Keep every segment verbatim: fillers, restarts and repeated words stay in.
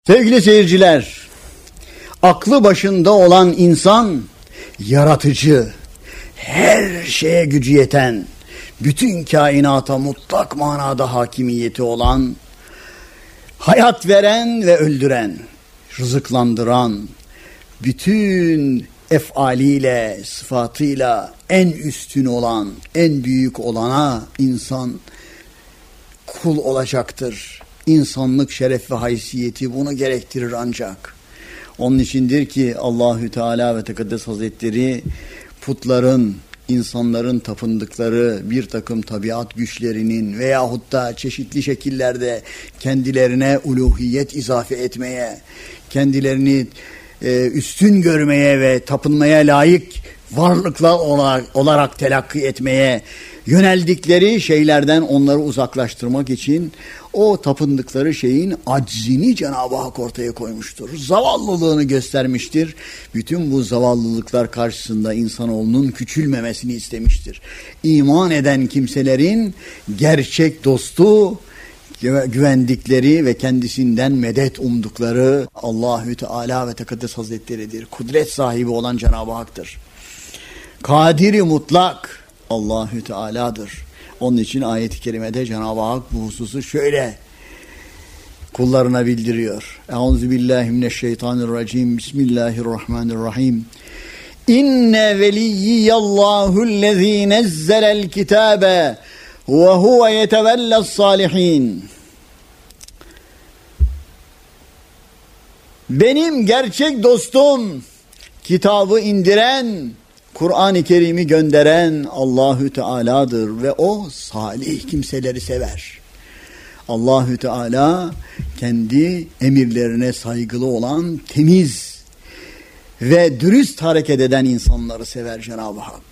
Sevgili seyirciler, aklı başında olan insan yaratıcı, her şeye gücü yeten, bütün kainata mutlak manada hakimiyeti olan, hayat veren ve öldüren, rızıklandıran, bütün efaliyle, sıfatıyla en üstün olan, en büyük olana insan kul olacaktır. İnsanlık şeref ve haysiyeti bunu gerektirir ancak. Onun içindir ki Allahü Teala ve Tekaddes Hazretleri putların, insanların tapındıkları bir takım tabiat güçlerinin veyahut da çeşitli şekillerde kendilerine uluhiyet izafe etmeye, kendilerini e, üstün görmeye ve tapınmaya layık varlıklar olarak, olarak telakki etmeye yöneldikleri şeylerden onları uzaklaştırmak için o tapındıkları şeyin aczini Cenab-ı Hak ortaya koymuştur. Zavallılığını göstermiştir. Bütün bu zavallılıklar karşısında insanoğlunun küçülmemesini istemiştir. İman eden kimselerin gerçek dostu, güvendikleri ve kendisinden medet umdukları Allahü Teala ve Tekaddes Hazretleri'dir. Kudret sahibi olan Cenab-ı Hak'tır. Kadir-i mutlak Allahü Teala'dır. Onun için ayet-i kerimede Cenab-ı Hak bu hususu şöyle kullarına bildiriyor. Euzubillahimineşşeytanirracim. Bismillahirrahmanirrahim. İnne veliyyallahüllezî nezzelel kitâbe ve huve yetevelles salihin. Benim gerçek dostum, kitabı indiren, Kur'an-ı Kerim'i gönderen Allahü Teala'dır ve o salih kimseleri sever. Allahü Teala kendi emirlerine saygılı olan, temiz ve dürüst hareket eden insanları sever Cenab-ı Hak.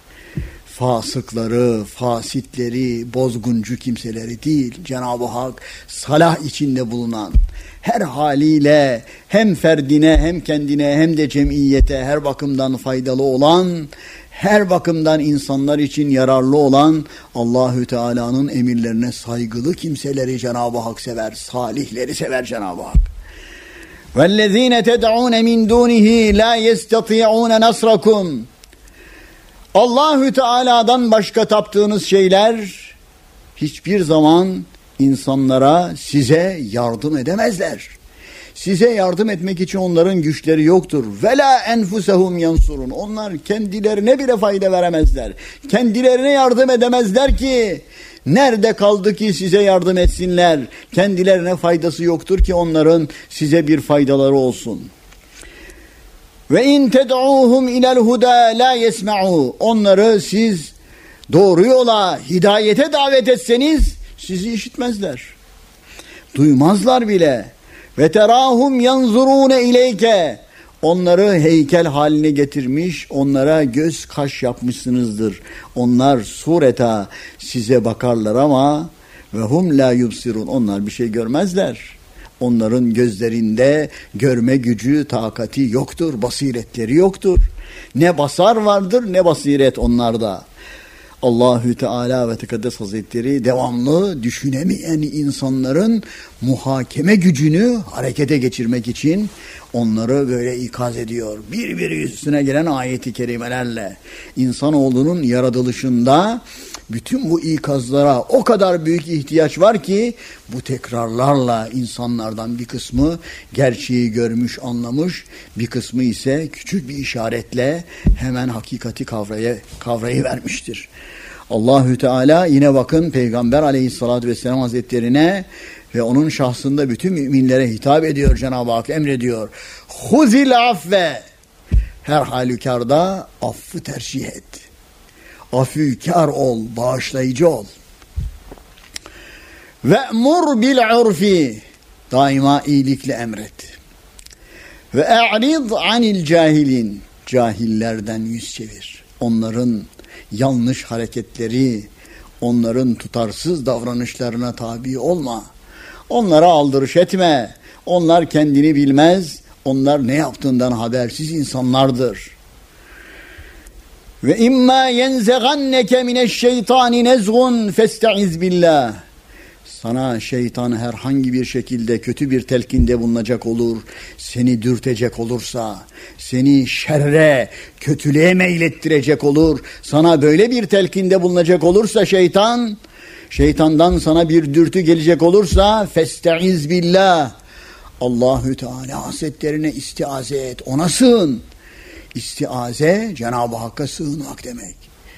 Fasıkları, fasitleri, bozguncu kimseleri değil, Cenab-ı Hak salah içinde bulunan, her haliyle hem ferdine hem kendine hem de cemiyete her bakımdan faydalı olan, her bakımdan insanlar için yararlı olan Allahü Teala'nın emirlerine saygılı kimseleri Cenab-ı Hak sever, salihleri sever Cenab-ı Hak. وَالَّذ۪ينَ تَدْعُونَ مِنْ دُونِهِ لَا يَسْتَطِيعُونَ نَصْرَكُمْ. Allahü Teala'dan başka taptığınız şeyler hiçbir zaman insanlara, size yardım edemezler. Size yardım etmek için onların güçleri yoktur. Vela enfusehum yansurun. Onlar kendilerine bile fayda veremezler. Kendilerine yardım edemezler ki nerede kaldı ki size yardım etsinler? Kendilerine faydası yoktur ki onların size bir faydaları olsun. Ve in ted'uhum ilel huda la yesma'u. Onları siz doğru yola, hidayete davet etseniz sizi işitmezler. Duymazlar bile. Ve terahum yanzurune ileyke. Onları heykel haline getirmiş, onlara göz kaş yapmışsınızdır. Onlar sureta size bakarlar ama ve hum la yubsirun. Onlar bir şey görmezler. Onların gözlerinde görme gücü, takati yoktur, basiretleri yoktur. Ne basar vardır ne basiret onlarda. Allahü Teala ve Tekaddes Hazretleri devamlı düşünemeyen insanların muhakeme gücünü harekete geçirmek için onları böyle ikaz ediyor. Birbiri üstüne gelen ayeti kerimelerle insanoğlunun yaratılışında bütün bu ikazlara o kadar büyük ihtiyaç var ki bu tekrarlarla insanlardan bir kısmı gerçeği görmüş, anlamış, bir kısmı ise küçük bir işaretle hemen hakikati kavraya, kavrayıvermiştir. Allahü Teala yine bakın Peygamber Aleyhisselatü Vesselam Hazretlerine ve onun şahsında bütün müminlere hitap ediyor, Cenab-ı Hak emrediyor. Huzil affe. Her halükarda affı tercih et. Afükar ol, bağışlayıcı ol. Ve'mur bil urfi. Daima iyilikle emret. Ve e'rid anil cahilin. Cahillerden yüz çevir. Onların yanlış hareketleri, onların tutarsız davranışlarına tabi olma. Onlara aldırış etme. Onlar kendini bilmez. Onlar ne yaptığından habersiz insanlardır. Ve imma yenzeganneke mineşşeytani nezgun festaiz billah. sana şeytan herhangi bir şekilde kötü bir telkinde bulunacak olur, seni dürtecek olursa, seni şerre, kötülüğe meylettirecek olur, sana böyle bir telkinde bulunacak olursa şeytan, şeytandan sana bir dürtü gelecek olursa, festaiz billah, Allahü Teala Hazretlerine istiaze et, ona sığın. İstiaze Cenab-ı Hakk'a sığınmak demek.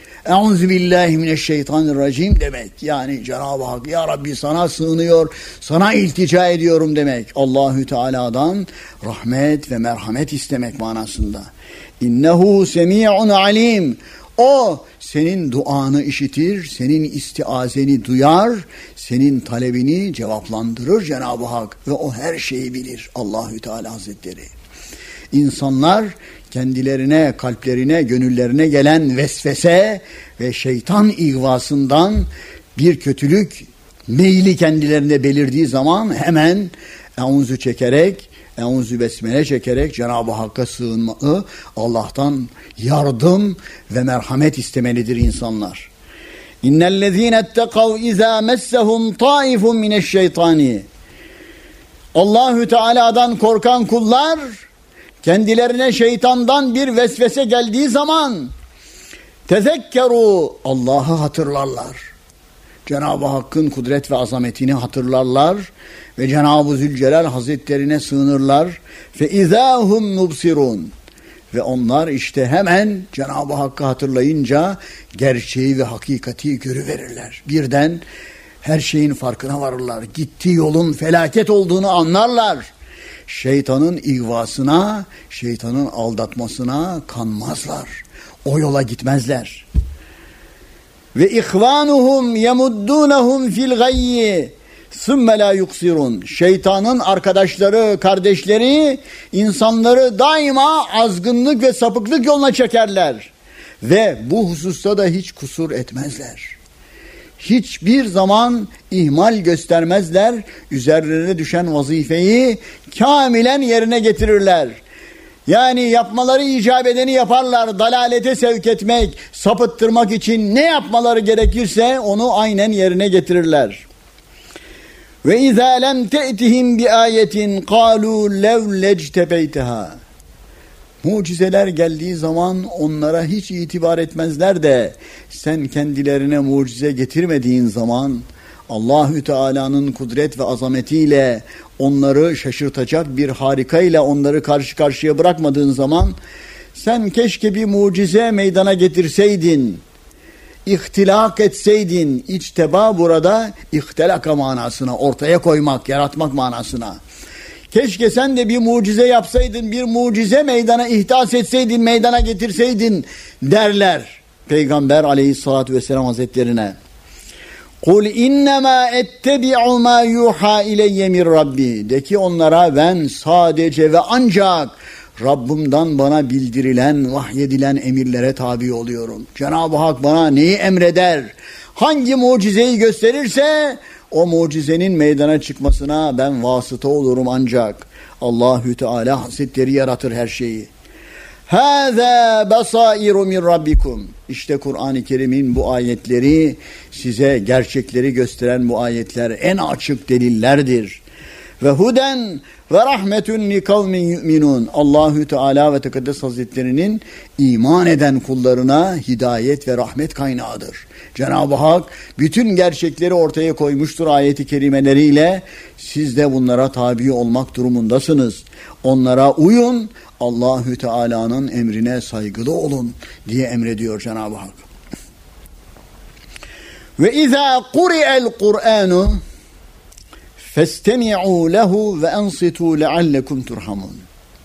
Euzubillahimineşşeytanirracim demek. Yani Cenab-ı Hak, ya Rabbi sana sığınıyor, sana iltica ediyorum demek. Allahü Teala'dan rahmet ve merhamet istemek manasında. İnnehu semi'un alim. O senin duanı işitir, senin istiazeni duyar, senin talebini cevaplandırır Cenab-ı Hak ve o her şeyi bilir Allahü Teala Hazretleri. İnsanlar kendilerine, kalplerine, gönüllerine gelen vesvese ve şeytan ihvasından bir kötülük meyli kendilerine belirdiği zaman hemen euzu çekerek, euzu besmele çekerek Cenab-ı Hakk'a sığınmayı, Allah'tan yardım ve merhamet istemelidir insanlar. İnnellezîne etteqav izâ messehum taifun mineşşeytani. Allahü Teala'dan korkan kullar kendilerine şeytandan bir vesvese geldiği zaman tezekkeru, Allah'ı hatırlarlar. Cenab-ı Hakk'ın kudret ve azametini hatırlarlar ve Cenab-ı Zülcelal Hazretlerine sığınırlar. Fe izahum mubsirun. Ve onlar işte hemen Cenab-ı Hakk'ı hatırlayınca gerçeği ve hakikati görüverirler. Birden her şeyin farkına varırlar. Gittiği yolun felaket olduğunu anlarlar. Şeytanın ihvasına, şeytanın aldatmasına kanmazlar. O yola gitmezler. Ve ihvanuhum yemuddunhum fil gayyi sümme la yuksirun. Şeytanın arkadaşları, kardeşleri insanları daima azgınlık ve sapıklık yoluna çekerler. Ve bu hususta da hiç kusur etmezler. Hiçbir zaman ihmal göstermezler. Üzerlerine düşen vazifeyi kamilen yerine getirirler. Yani yapmaları icap edeni yaparlar. Dalalete sevk etmek, sapıttırmak için ne yapmaları gerekirse onu aynen yerine getirirler. Ve izâ lem te'tihim bi ayetin kâlû lev lectebeyteha. Mucizeler geldiği zaman onlara hiç itibar etmezler de sen kendilerine mucize getirmediğin zaman Allahü Teala'nın kudret ve azametiyle onları şaşırtacak bir harikayla onları karşı karşıya bırakmadığın zaman sen keşke bir mucize meydana getirseydin, ihtilak etseydin. İçteba burada ihtilaka manasına, ortaya koymak, yaratmak manasına. Keşke sen de bir mucize yapsaydın, bir mucize meydana ihdas etseydin, meydana getirseydin derler Peygamber Aleyhisselatü Vesselam Hazretlerine. Kul innema ettebi'u ma yuha ileyye min Rabbi. De ki onlara ben sadece ve ancak Rabbimden bana bildirilen, vahyedilen emirlere tabi oluyorum. Cenab-ı Hak bana neyi emreder, hangi mucizeyi gösterirse o mucizenin meydana çıkmasına ben vasıta olurum ancak. Allahü Teala Hazretleri yaratır her şeyi. Hâzâ basâiru min rabbikum. İşte Kur'an-ı Kerim'in bu ayetleri, size gerçekleri gösteren bu ayetler en açık delillerdir. Ve huden ve rahmetun li kavmin yu'minun. Allahü Teala ve Tekaddes Hazretlerinin iman eden kullarına hidayet ve rahmet kaynağıdır. Cenab-ı Hak bütün gerçekleri ortaya koymuştur ayeti kerimeleriyle. Siz de bunlara tabi olmak durumundasınız. Onlara uyun, Allahü Teala'nın emrine saygılı olun diye emrediyor Cenab-ı Hak. Ve izâ kuri'el Kur'anu festemi'û lehu ve ensitû leallekum turhamun.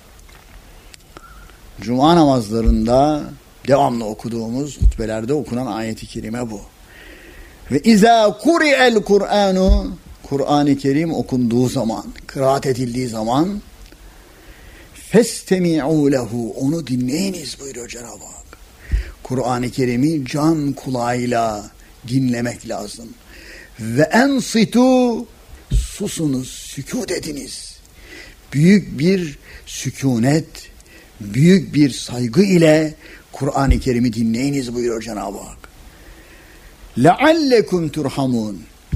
Cuma namazlarında devamlı okuduğumuz hutbelerde okunan ayet-i kerime bu. Ve izâ kuri'el Kur'anu, Kur'an-ı Kerim okunduğu zaman, kıraat edildiği zaman festemi'û lehu, onu dinleyiniz buyuruyor Cenab-ı Hak. Kur'an-ı Kerim'i can kulağıyla dinlemek lazım. Ve ensitû, susunuz, sükût ediniz. Büyük bir sükunet, büyük bir saygı ile Kur'an-ı Kerim'i dinleyiniz buyuruyor Cenab-ı Hak. لَعَلَّكُمْ تُرْحَمُونَ.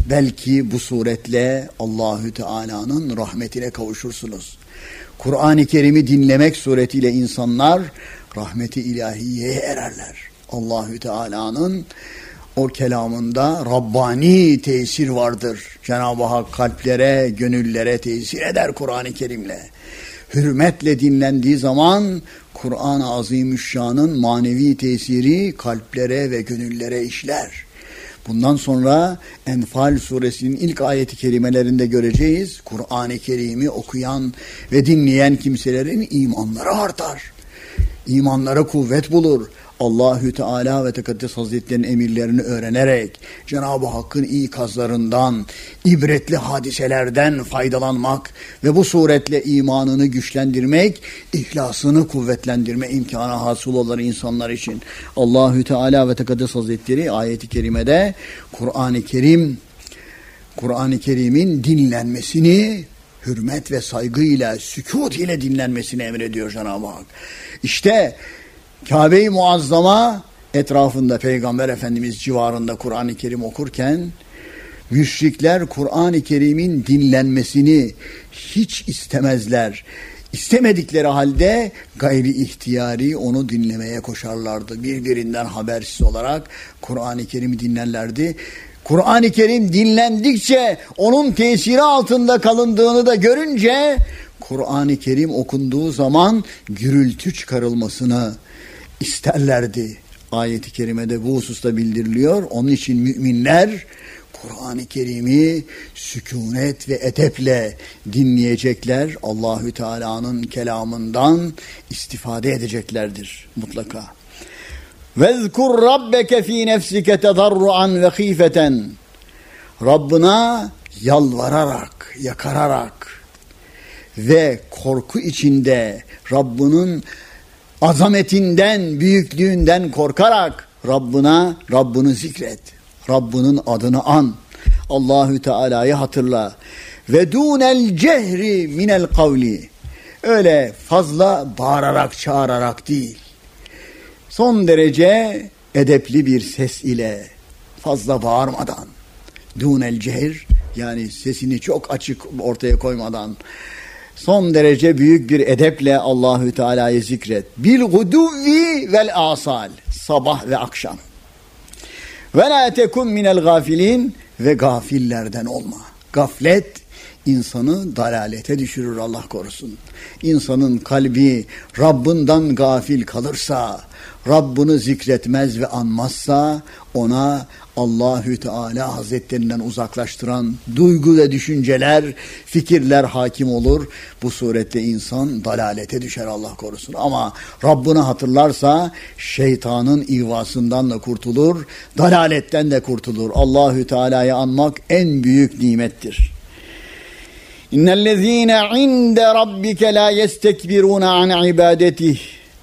Belki bu suretle Allahü Teala'nın rahmetine kavuşursunuz. Kur'an-ı Kerim'i dinlemek suretiyle insanlar rahmeti ilahiyeye ererler. Allahü Teala'nın o kelamında Rabbani tesir vardır. Cenab-ı Hak kalplere, gönüllere tesir eder Kur'an-ı Kerim'le. Hürmetle dinlendiği zaman Kur'an-ı Azimüşşan'ın manevi tesiri kalplere ve gönüllere işler. Bundan sonra Enfal suresinin ilk ayeti kerimelerinde göreceğiz. Kur'an-ı Kerim'i okuyan ve dinleyen kimselerin imanları artar. İmanları kuvvet bulur. Allahü Teala ve Tekaddes Hazretleri'nin emirlerini öğrenerek Cenab-ı Hakk'ın ikazlarından, ibretli hadiselerden faydalanmak ve bu suretle imanını güçlendirmek, ihlasını kuvvetlendirme imkanı hasıl olur insanlar için. Allahü Teala ve Tekaddes Hazretleri ayeti kerimede Kur'an-ı Kerim Kur'an-ı Kerim'in dinlenmesini hürmet ve saygıyla, sükût ile dinlenmesini emrediyor Cenab-ı Hak. İşte Kabe-i Muazzama etrafında Peygamber Efendimiz civarında Kur'an-ı Kerim okurken müşrikler Kur'an-ı Kerim'in dinlenmesini hiç istemezler. İstemedikleri halde gayri ihtiyari onu dinlemeye koşarlardı. Birbirinden habersiz olarak Kur'an-ı Kerim'i dinlerlerdi. Kur'an-ı Kerim dinlendikçe onun tesiri altında kalındığını da görünce Kur'an-ı Kerim okunduğu zaman gürültü çıkarılmasını isterlerdi. Ayet-i kerimede bu hususta bildiriliyor. Onun için müminler Kur'an-ı Kerim'i sükunet ve edeple dinleyecekler. Allahü Teala'nın kelamından istifade edeceklerdir mutlaka. Vezkur rabbeke fi nefsike tedarruan ve khifeten. Rabbına yalvararak, yakararak ve korku içinde Rabbinin azametinden, büyüklüğünden korkarak Rabbına, Rabbini zikret. Rabbinin adını an. Allahü Teala'yı hatırla. Ve dunel cehri minel kavli. Öyle fazla bağırarak, çağırarak değil. Son derece edepli bir ses ile, fazla bağırmadan. Dunel cehr, yani sesini çok açık ortaya koymadan, son derece büyük bir edeple Allahü Teala'yı zikret. Bil guduvvi vel asal, sabah ve akşam. Ve la tekun minel gafilin, ve gafillerden olma. Gaflet insanı dalalete düşürür, Allah korusun. İnsanın kalbi Rabbinden gafil kalırsa, Rabbini zikretmez ve anmazsa ona Allahü Teala Hazretlerinden uzaklaştıran duygu ve düşünceler, fikirler hakim olur. Bu surette insan dalalete düşer, Allah korusun. Ama Rabbini hatırlarsa şeytanın ihvasından da kurtulur, dalaletten de kurtulur. Allahü Teala'yı anmak en büyük nimettir. İnnellezîne inde rabbike la yestekbirûne an ibadetih.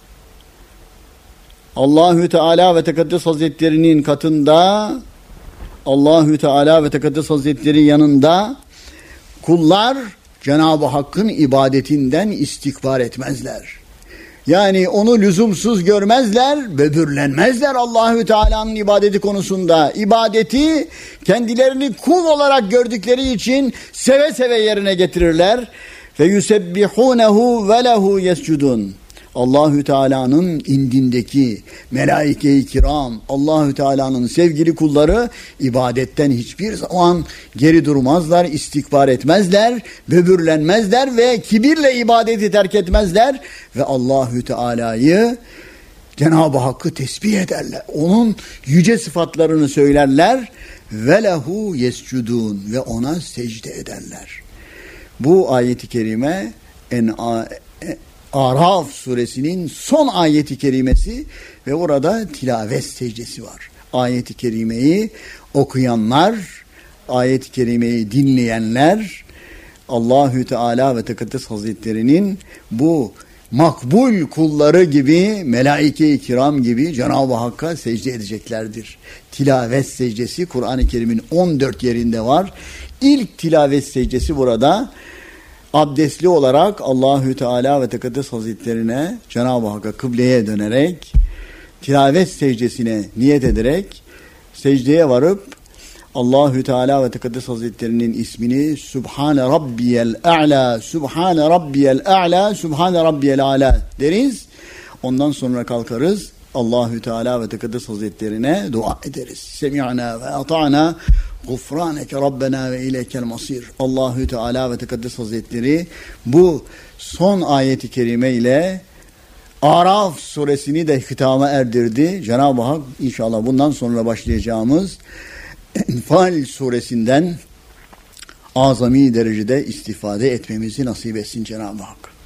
Allahü Teala ve Tekaddes Hazretleri'nin katında, Allahü Teala ve Tekaddes Hazretleri yanında kullar Cenab-ı Hakk'ın ibadetinden istikbar etmezler. Yani onu lüzumsuz görmezler, böbürlenmezler Allahü Teala'nın ibadeti konusunda. İbadeti kendilerini kul olarak gördükleri için seve seve yerine getirirler. Ve yusebbihunehu ve lehu yescudun. Allahü Teala'nın indindeki melaike-i kiram, Allahü Teala'nın sevgili kulları ibadetten hiçbir zaman geri durmazlar, istikbar etmezler, böbürlenmezler ve kibirle ibadeti terk etmezler ve Allahü Teala'yı, Cenab-ı Hakk'ı tesbih ederler. Onun yüce sıfatlarını söylerler ve lehu yescudun, ve ona secde ederler. Bu ayeti kerime en Araf suresinin son ayeti kerimesi ve orada tilavet secdesi var. Ayeti kerimeyi okuyanlar, ayeti kerimeyi dinleyenler Allahü Teala ve Tekaddes Hazretleri'nin bu makbul kulları gibi, melaike-i kiram gibi Cenab-ı Hakk'a secde edeceklerdir. Tilavet secdesi Kur'an-ı Kerim'in on dört yerinde var. İlk tilavet secdesi burada abdestli olarak Allahü Teala ve Tekaddes Hazretlerine, Cenab-ı Hakk'a kıbleye dönerek, tilavet secdesine niyet ederek, secdeye varıp Allahü Teala ve Tekaddes Hazretlerinin ismini Subhane Rabbiyel A'la, Subhane Rabbiyel A'la, Subhane Rabbiyel A'la deriz. Ondan sonra kalkarız. Allahü Teala ve Tekaddes Hazretlerine dua ederiz. Semi'na ve ata'na gufraneke Rabbena ve ileykel masir. Allahü Teala ve Tekaddes Hazretleri bu son ayeti kerime ile Araf suresini de hitama erdirdi. Cenab-ı Hak inşallah bundan sonra başlayacağımız Enfal suresinden azami derecede istifade etmemizi nasip etsin Cenab-ı Hak.